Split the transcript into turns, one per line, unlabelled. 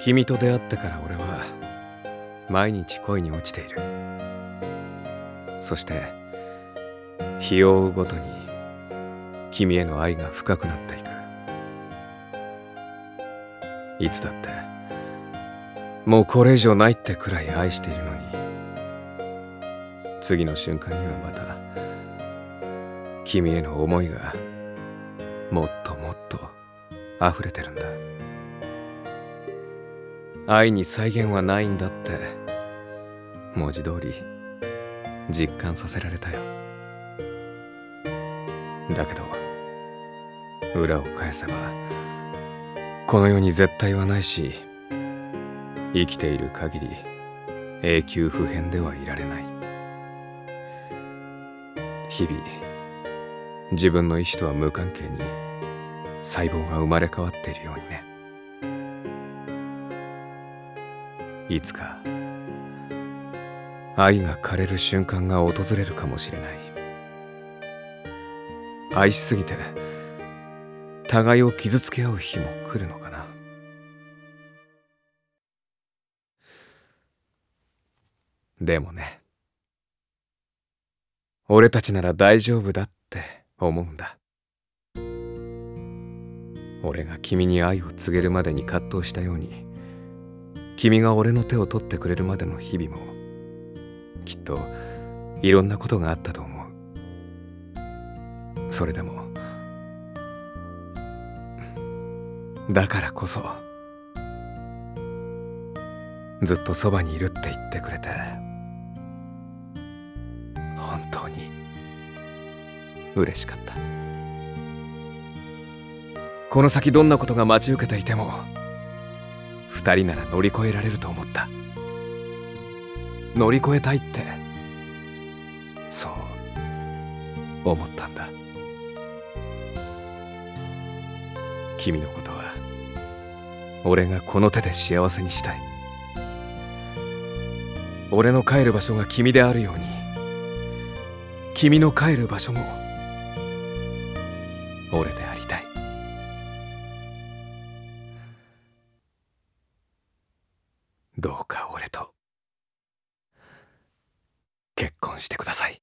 君と出会ってから俺は毎日恋に落ちている。そして日を追うごとに君への愛が深くなっていく。いつだってもうこれ以上ないってくらい愛しているのに、次の瞬間にはまた君への思いがもっともっと溢れてるんだ。愛に際限はないんだって文字通り実感させられたよ。だけど裏を返せばこの世に絶対はないし、生きている限り永久不変ではいられない。日々自分の意志とは無関係に細胞が生まれ変わっているようにね。いつか愛が枯れる瞬間が訪れるかもしれない。愛しすぎて互いを傷つけ合う日も来るのかな。でもね、俺たちなら大丈夫だって思うんだ。俺が君に愛を告げるまでに葛藤したように、君が俺の手を取ってくれるまでの日々もきっといろんなことがあったと思う。それでもだからこそずっとそばにいるって言ってくれて本当に嬉しかった。この先どんなことが待ち受けていても二人なら乗り越えられると思った。乗り越えたいってそう思ったんだ。君のことは俺がこの手で幸せにしたい。俺の帰る場所が君であるように、君の帰る場所も俺でありたい。どうか俺と結婚してください。